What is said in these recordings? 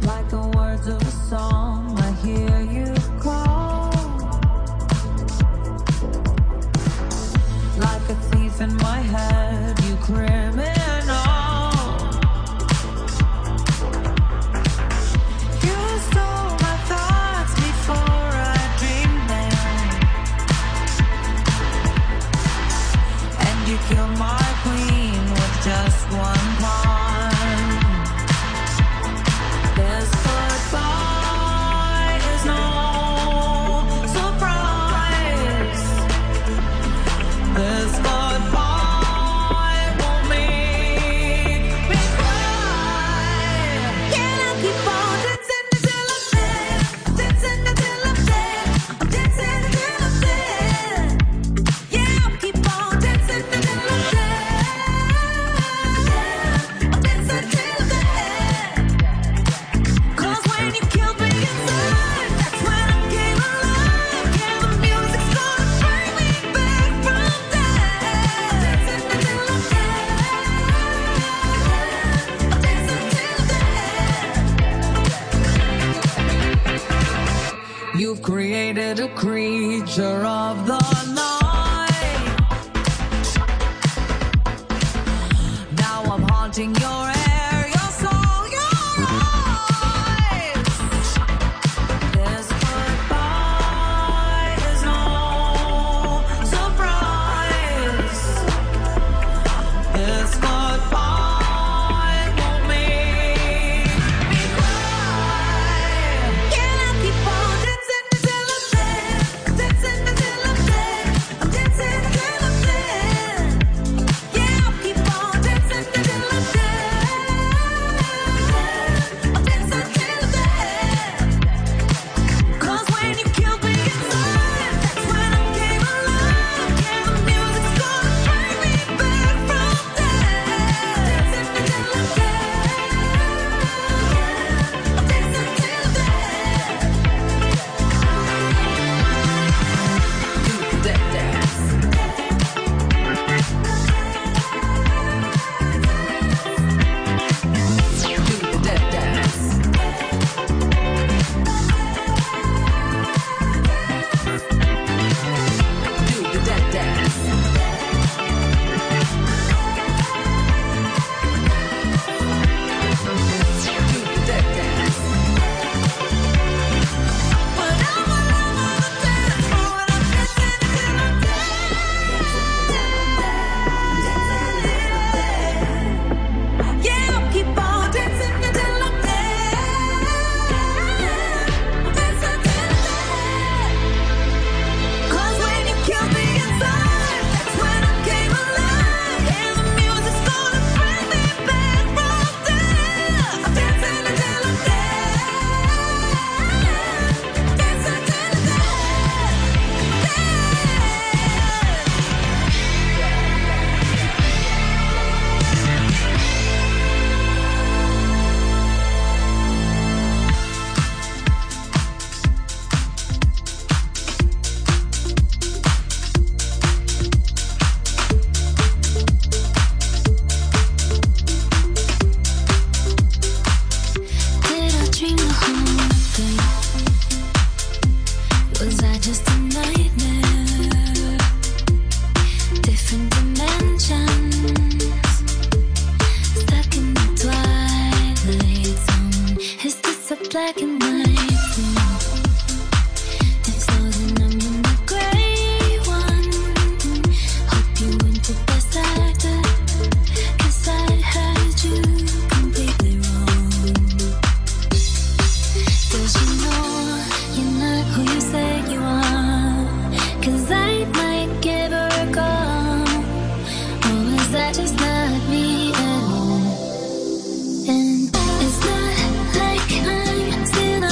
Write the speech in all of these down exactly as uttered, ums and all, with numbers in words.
Like the words of a song, I hear you call. Like a thief in my head, you criminal. You stole my thoughts before I dreamed them, and you killed my queen with just one pawn. This goodbye is no surprise. This goodbye won't make me cry. Can I keep on dancing until I'm dead? Dancing until I'm dead. I'm dancing until I'm dead. Yeah, I'll keep on dancing until I'm dead. I'm dancing till I'm dead. 'Cause when you killed me inside, that's when I came alive. Yeah, the music's gonna bring me back from death. Dancing until I'm dead. I'm dancing till I'm dead. You've created a creature of the night. Now I'm haunting your air, your soul, your eyes. This goodbye is no surprise. This goodbye won't make me cry. Can I keep on dancing until I'm dead? Dancing until I'm dead. I'm dancing until I'm dead. Yeah, I'll keep on dancing until I'm dead. I'm dancing till I'm dead. 'Cause when you killed me inside, that's when I came alive. Yeah, the music's gonna bring me back from death. Dancing until I'm dead. I'm dancing till I'm dead. Do that dance. Do that dance. Do that dance. Do that dance. But I'm all over the dance floor and I'm dancing until I'm dead. Yeah, I'll keep on dancing until I'm dead. I'm dancing till I'm dead. 'Cause when you killed me inside, that's when I came alive. Yeah, the music's gonna bring me back from death. I'm dancing until I'm dead. Dancing till I'm dead. Did I dream the whole thing? Was I just a nightmare? Different dimensions, stuck in the twilight zone. Is this a black and white room? If so, then I'm in the gray one. Hope you went the best actor, 'cause I had you completely wrong. Does you know you're not who you say you are? 'Cause I might give her a call. Or is that just not me anymore? And it's not like I'm still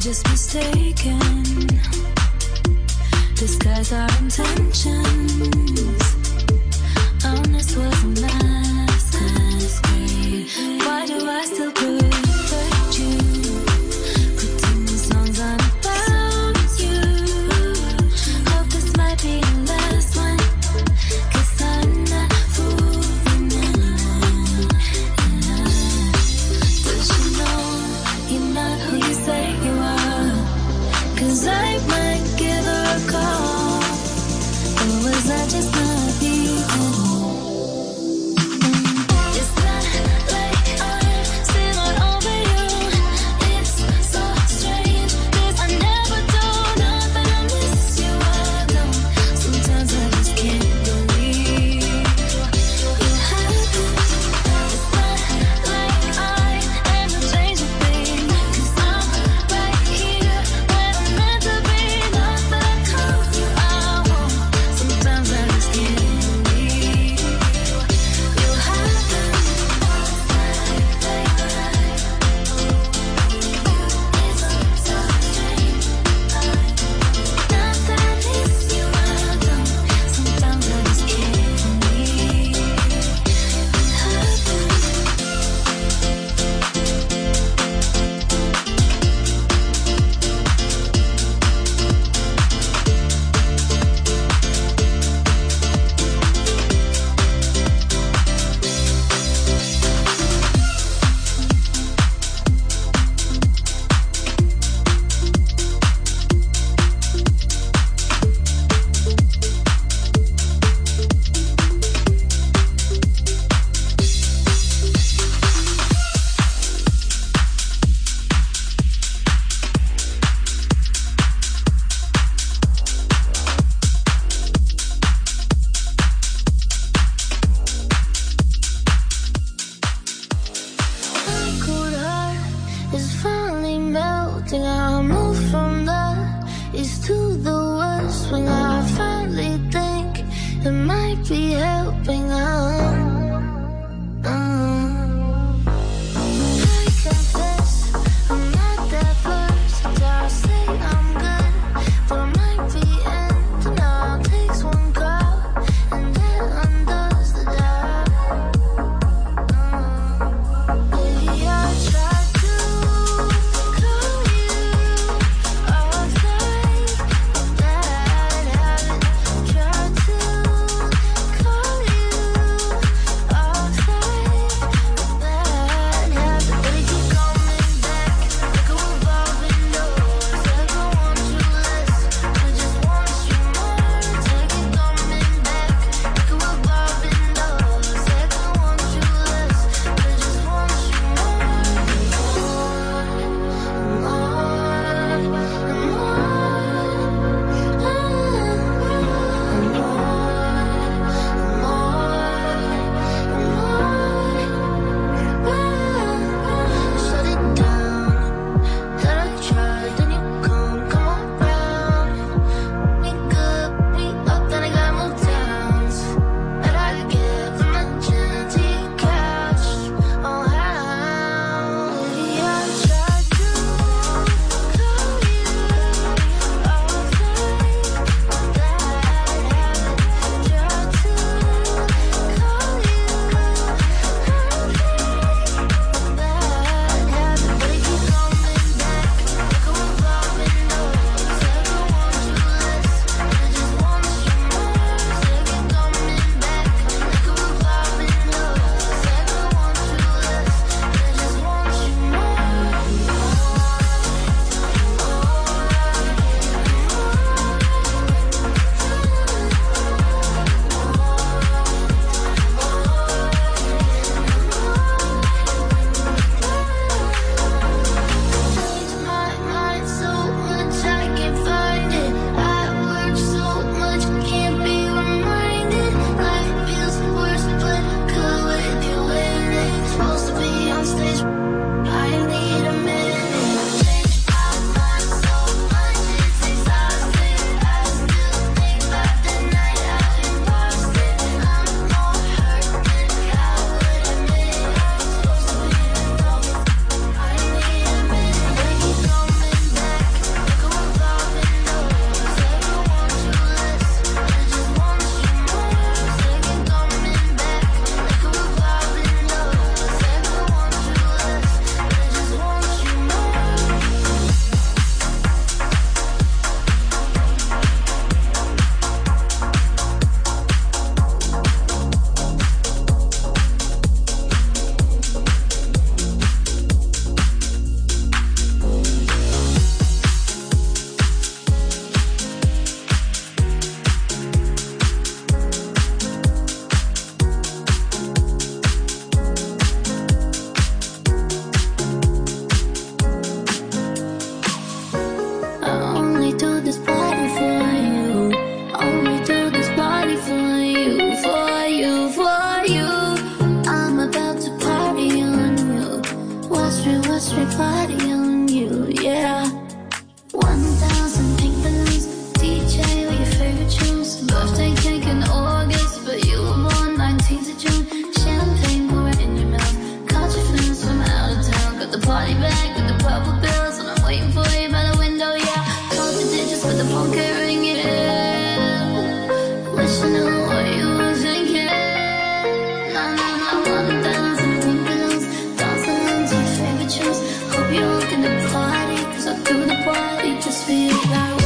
just mistaken. Disguise our intentions. Honest was a masquerade. Why do I still protect you? Putting these songs on about you. Hope this might be the last one, 'cause I'm not fooling anyone. Does you know you're not who you say you are? 'Cause I might give her a call. Or was I just not being? It's not like I'm still on over you. It's so strange, 'cause I never told her that I miss you. I don't. Sometimes I just can't believe you happened. It's not like I am a change of thing, 'cause I'm right here where I'm meant to be. Not that I call you, I won't. Sometimes I just can't believe you happened. It's so strange. Not that I miss you, I don't. Sometimes I just can't believe you happened. My cold heart is finally melting. I move from the east to the west when I finally think it might be helping out. I confess I'm not that versatile. Say I'm good, but I might be ending. All takes one call and that undoes the job. Maybe I tried to call you outside of that watch me party on you, yeah. One thousand pink balloons, D J with your favorite tunes. Birthday cake in August, but you were born nineteenth of June. Champagne pouring in your mouth, caught your friends from out of town. Got the party bag with the purple bills, and I'm waiting for you by the window, yeah. Count the digits with the phone can't ring it in. Wish I knew what you were thinking. Nah, nah, nah, one thousand pink balloons, dancing to your favorite tunes. Hope you're looking to party, cause I do the party just for you.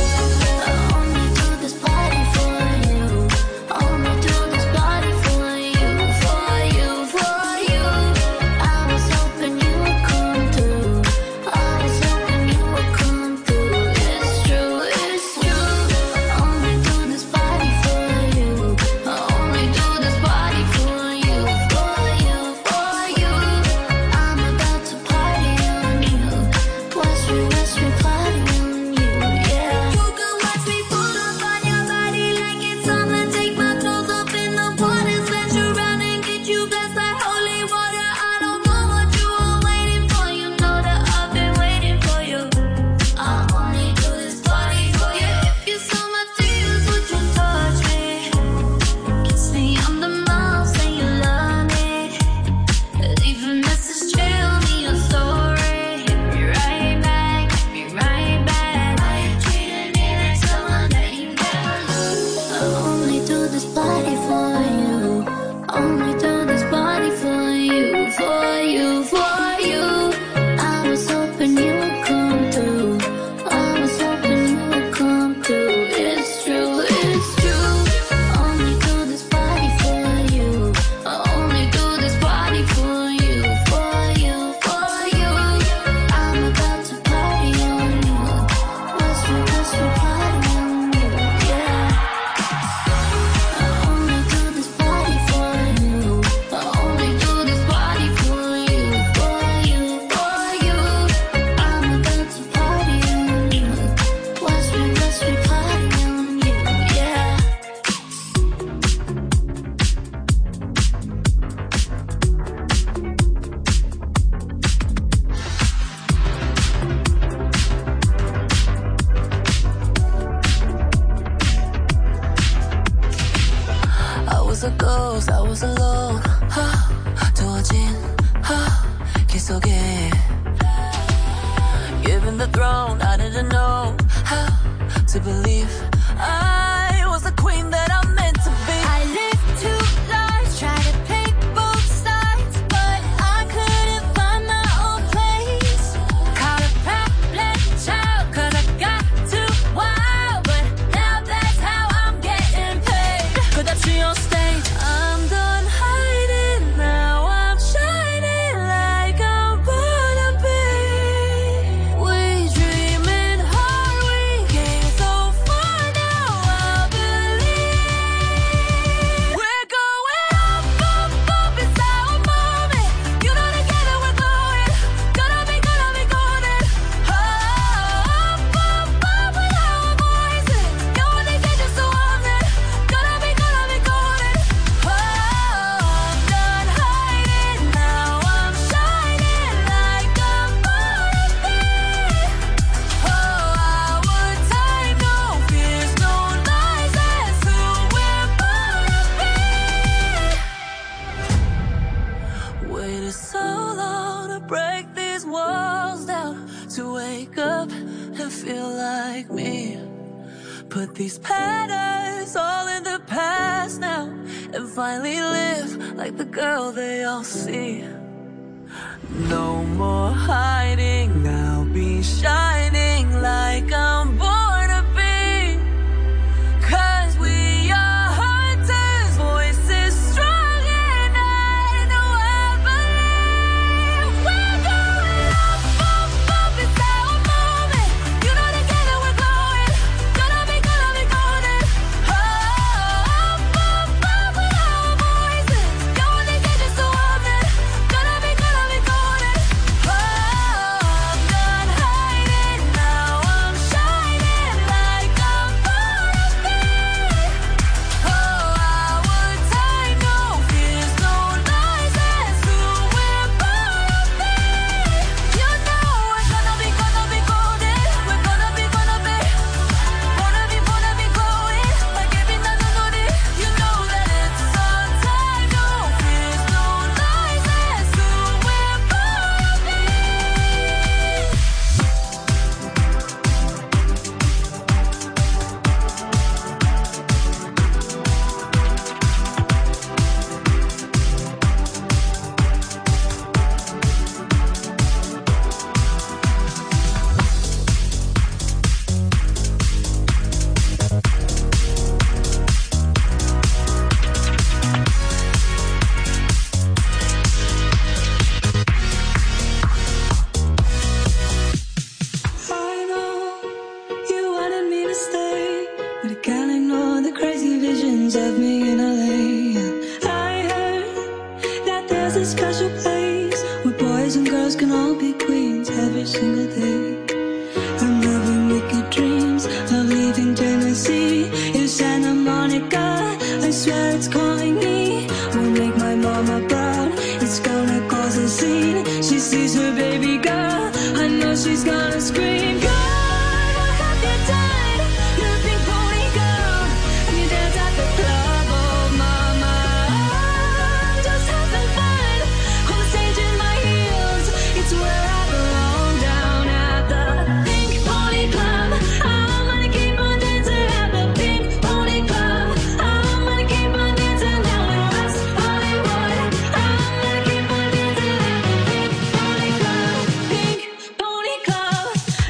I only do this party for you. I only do this party for you, for you, for you. I was hoping you would come through. I was hoping you would come through. It's true, it's true. I only do this party for you. I only do this party for you, for you, for you. I'm about to party on you. Watch me, watch me party on you, yeah. You can watch me pull up on your body like it's summer. Take my clothes off in the water, splash around and get you blessed like holy water. I don't know what you were waiting for. You know that I've been waiting for you. I only do this party for you. If you saw my tears, would you touch me? Kiss me on the mouth, say you love me. Leave a message, tell me your story. Hit me right back, hit me right back. Why you treating me like someone that you never lose? I only do this party for you. Only do this party for you, for you, for you. I was hoping you would come through. I was hoping you would come through. It's true, it's true. Only do this party for you. I only do this party for you, for you, for you. I'm about to party on you. Watch me, watch me party on you, yeah. I only do this party for you. I only do this party for you, for you, for you. I'm about to party on you. Watch me, watch me party on you, yeah. I was a ghost, I was alone. 두어진 기속에 given the throne, I didn't know how to believe I was the queen that I'm meant to be. I lived two lives, tried to pick both sides, but I couldn't find my own place. Caught a problem child, cause I got too wild, but now that's how I'm getting paid. 끝없이 on stage, I'm done hiding, now I'm shining like I'm born to be. We dreaming hard, we came so far, now I believe we're going up, up, up, it's our moment. You know together we're glowing, gonna be, gonna be golden. Oh, up, up, up with our voices. You only get just so often, gonna be, gonna be golden. Oh, I'm done hiding, now I'm shining like I'm born to be. Oh, our time, no fears, no lies, that's who we're born to be. Waited so long to break these walls down, to wake up and feel like me. Put these patterns all in the past now, and finally live like the girl they all see. No more hiding, now be shining like I'm born to be. Cause we are hunters, voices strong, and I know I believe we're going up, up, up, it's our moment. You know together we're glowing, gonna be, gonna be golden. Oh, up, up, up with our voices. You only get just so often, gonna be, gonna be golden. Oh, I'm done hiding, and all be queens every single day. I'm having wicked dreams of leaving Tennessee. In Santa Monica, I swear it's calling me. Won't make my mama proud, it's gonna cause a scene. She sees her baby girl, I know she's gonna scream. God, what have you done? You're a pink pony girl, and you dance at the club. Oh mama, I'm just having fun on the stage in my heels. It's where I belong, down at the Pink Pony Club. I'm gonna keep on dancing at the Pink Pony Club. I'm gonna keep on dancing down in West Hollywood. I'm gonna keep on dancing at the Pink Pony Club. Pink Pony Club.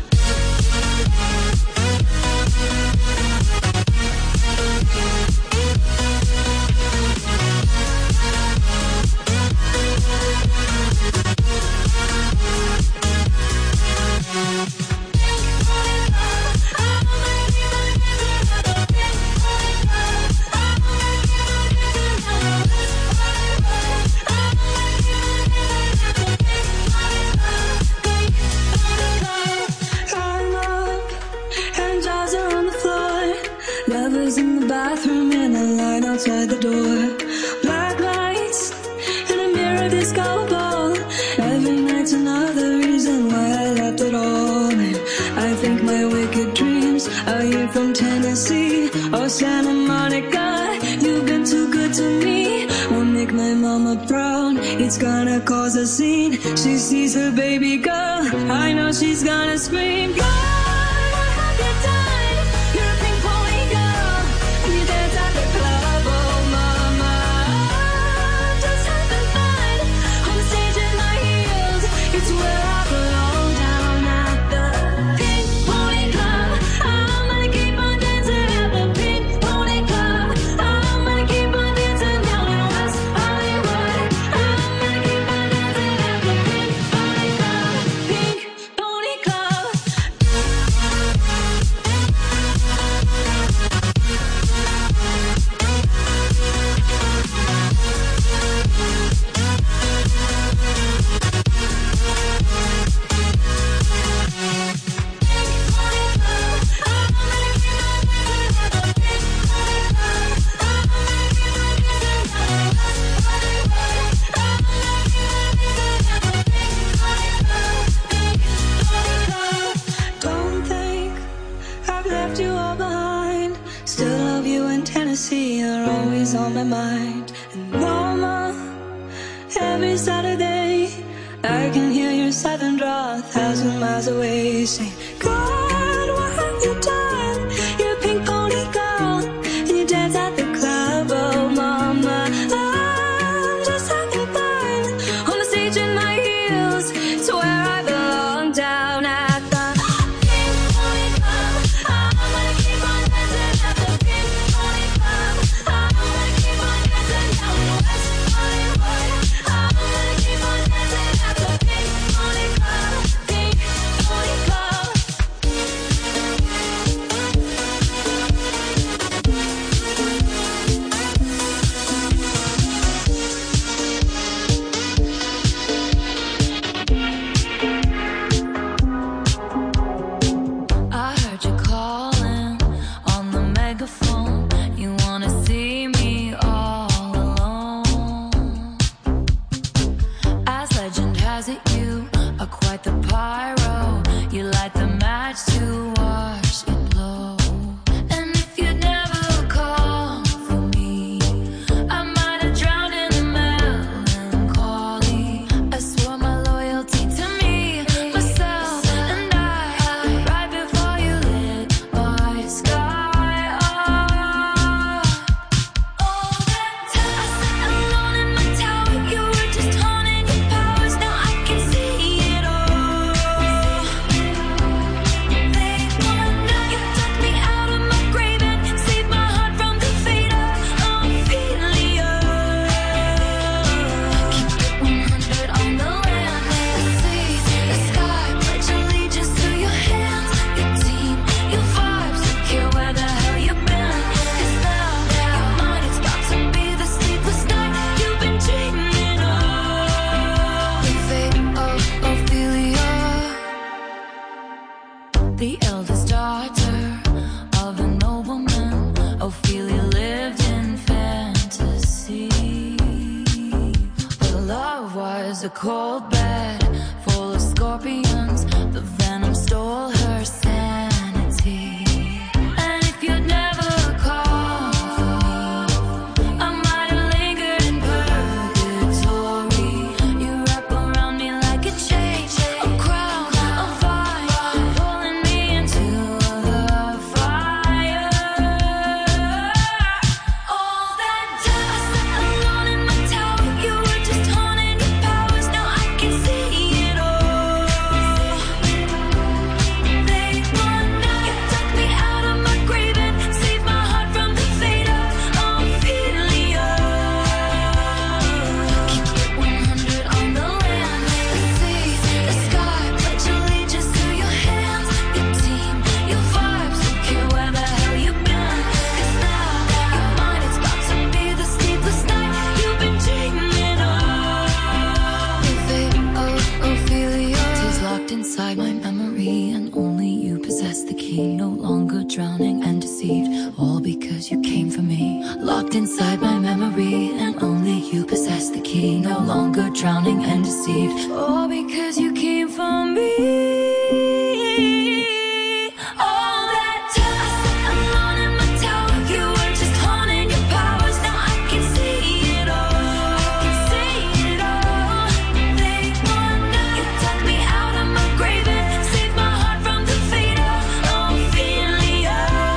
I'm up and jaws are on the floor. Lovers in the bathroom in a line outside the door. Black lights and a mirror disco ball. Every night's another reason why I left it all. And I think my wicked dreams are you from Tennessee or Santa Monica. You've been too good to me. Won't make my mama proud, it's gonna cause a scene. She sees her baby girl, I know she's gonna scream. God, what have you done? You're a pink pony girl, and you dance at the club. Oh mama, I'm just having fun on the stage in my heels. It's where I belong, down at the Pink Pony Club. I'm gonna keep on dancing at the Pink Pony Club. I'm gonna keep on dancing down in West Hollywood. I'm gonna keep on dancing at the Pink Pony Club. Pink Pony Club. Don't think I've left you all behind. Still love you in Tennessee, you're always on my mind. And mama, every Saturday I can hear your southern draw a thousand miles away, saying, God, what have you done? You're a pink pony girl, and you dance at the club. Oh mama, I'm just having fun on the stage in my heels. It's where I belong, down at the Pink Pony Club. I'm gonna keep on dancing at the Pink Pony Club. I'm gonna keep on dancing down in West Hollywood. I'm gonna keep on dancing at the Pink Pony Club. Pink Pony Club. a cold bed full of scorpions. The venom stole her sanity. And if you'd never called for me, I might have lingered in purgatory. You wrap around me like a chain, a crown, a vine, pulling me into the fire. All that time I sat alone in my tower, you were just haunting your powers. Now I can see it all. They wonder you took me out of my grave and saved my heart from the fate of Ophelia. Keep it one hundred on the land, the sea, the sky. Pledge allegiance to your hands, your team, your vibes. Don't care where the hell you've been. 'Cause now your mind is about to be the sleepless night you've been dreaming of. The fate of Ophelia is locked inside my memory, and only you possess the key. No longer drowning and deceived, all because you came for me. Locked inside my memory, and only you possess the key. No longer drowning and deceived, all because you came for me. All that time I sat alone in my tower, you were just haunting your powers. Now I can see it all. I can see it all. They wonder you took me out of my grave and saved my heart from the fate of Ophelia.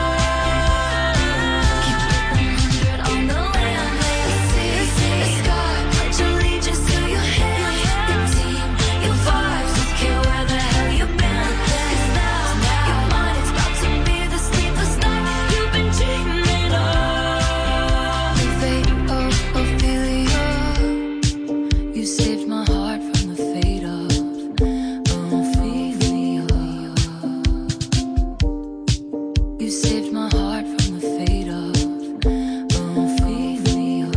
Keep it one hundred on the land, the sea, the sky. Pledge allegiance to your hands, your team, your vibes. Don't care where the hell you've been. 'Cause now your mind is about to be the sleepless night you've been dreaming of. The fate of Ophelia. You saved my heart from the fate of Ophelia. You saved my heart from the fate of Ophelia.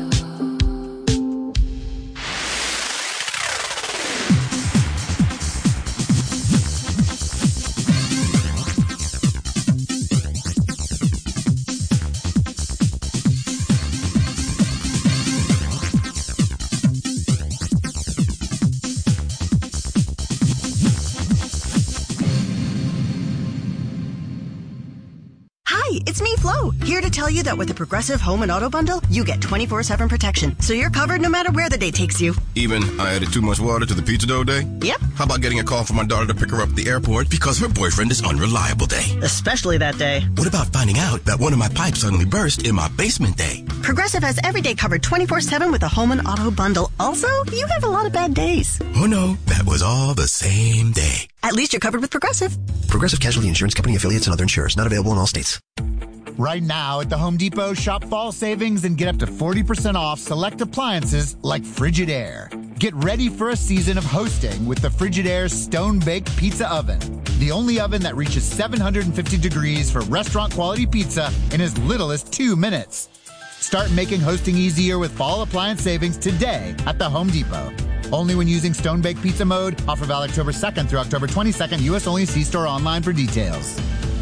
Hi, it's me, Flo, here to tell you that with the Progressive Home and Auto Bundle, you get twenty-four seven protection, so you're covered no matter where the day takes you. Even I added too much water to the pizza dough day? Yep. How about getting a call from my daughter to pick her up at the airport because her boyfriend is unreliable day? Especially that day. What about finding out that one of my pipes suddenly burst in my basement day? Progressive has every day covered twenty-four seven with the Home and Auto Bundle. Also, you have a lot of bad days. Oh no, that was all the same day. At least you're covered with Progressive. Progressive Casualty Insurance Company, affiliates, and other insurers. Not available in all states. Right now at the Home Depot, shop fall savings and get up to forty percent off select appliances like Frigidaire. Get ready for a season of hosting with the Frigidaire Stone Baked Pizza Oven. The only oven that reaches seven hundred fifty degrees for restaurant quality pizza in as little as two minutes. Start making hosting easier with fall appliance savings today at the Home Depot. Only when using Stone Baked Pizza mode. Offer valid October second through October twenty-second. U S only. See store online for details.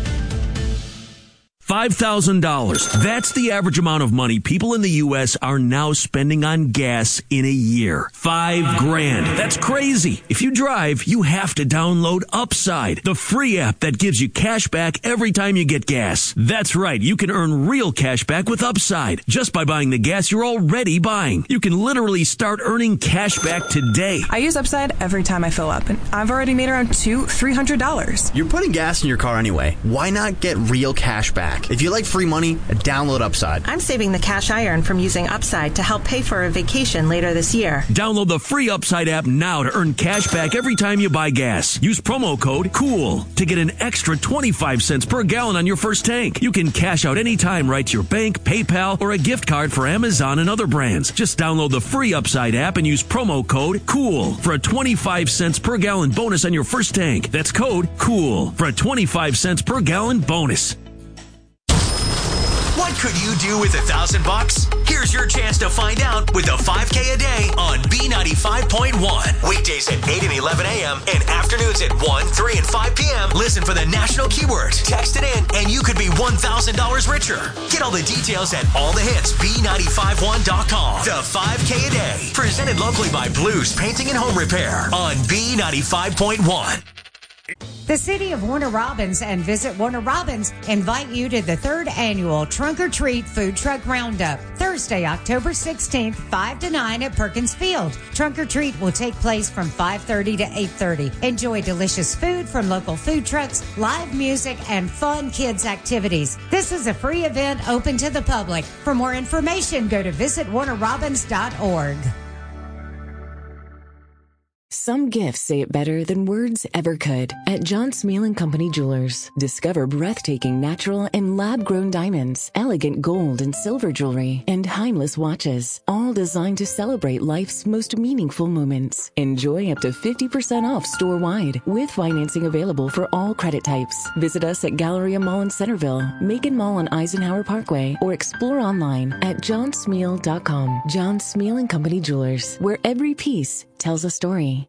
five thousand dollars. That's the average amount of money people in the U S are now spending on gas in a year. Five grand. That's crazy. If you drive, you have to download Upside, the free app that gives you cash back every time you get gas. That's right. You can earn real cash back with Upside just by buying the gas you're already buying. You can literally start earning cash back today. I use Upside every time I fill up, and I've already made around two, three hundred dollars. You're putting gas in your car anyway. Why not get real cash back? If you like free money, download Upside. I'm saving the cash I earn from using Upside to help pay for a vacation later this year. Download the free Upside app now to earn cash back every time you buy gas. Use promo code COOL to get an extra twenty-five cents per gallon on your first tank. You can cash out anytime right to your bank, PayPal, or a gift card for Amazon and other brands. Just download the free Upside app and use promo code COOL for a twenty-five cents per gallon bonus on your first tank. That's code COOL for a twenty-five cents per gallon bonus. What could you do with a thousand bucks? Here's Here's your chance to find out with the five K a day on B ninety-five point one. Weekdays at eight and eleven a.m. and afternoons at one, three, and five p.m. Listen for the national keyword. Text it in and you could be one thousand dollars richer. Get all the details at all the hits B nine five one dot com. The five K a day. Presented locally by Blues Painting and Home Repair on B ninety-five point one. The City of Warner Robins and Visit Warner Robins invite you to the third annual Trunk or Treat Food Truck Roundup, Thursday, October sixteenth, five to nine at Perkins Field. Trunk or Treat will take place from five thirty to eight thirty. Enjoy delicious food from local food trucks, live music, and fun kids activities. This is a free event open to the public. For more information, go to visit warner robins dot org. Some gifts say it better than words ever could. At John Smeal and Company Jewelers, discover breathtaking natural and lab-grown diamonds, elegant gold and silver jewelry, and timeless watches, all designed to celebrate life's most meaningful moments. Enjoy up to fifty percent off store-wide, with financing available for all credit types. Visit us at Galleria Mall in Centerville, Macon Mall on Eisenhower Parkway, or explore online at john smeal dot com. John Smeal and Company Jewelers, where every piece tells a story.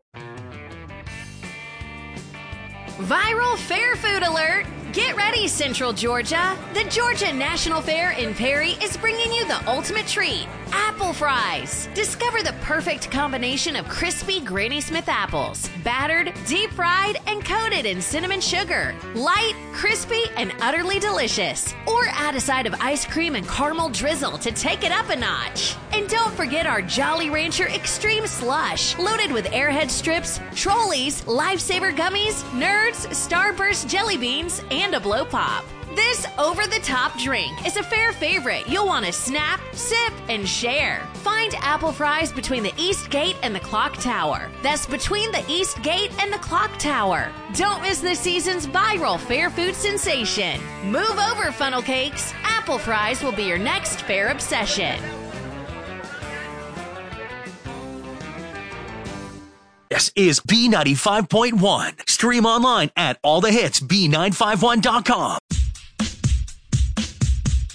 Viral Fair Food Alert! Get ready, Central Georgia. The Georgia National Fair in Perry is bringing you the ultimate treat, apple fries. Discover the perfect combination of crispy Granny Smith apples, battered, deep fried, and coated in cinnamon sugar. Light, crispy, and utterly delicious. Or add a side of ice cream and caramel drizzle to take it up a notch. And don't forget our Jolly Rancher Extreme Slush, loaded with Airhead strips, Trolleys, Lifesaver gummies, Nerds, Starburst jelly beans, and a blow pop. This over-the-top drink is a fair favorite you'll want to snap, sip, and share. Find apple fries between the East Gate and the Clock Tower. That's between the East Gate and the Clock Tower. Don't miss this season's viral fair food sensation. Move over, funnel cakes. Apple fries will be your next fair obsession. This is B ninety-five point one. Stream online at all the hits B nine five one dot com.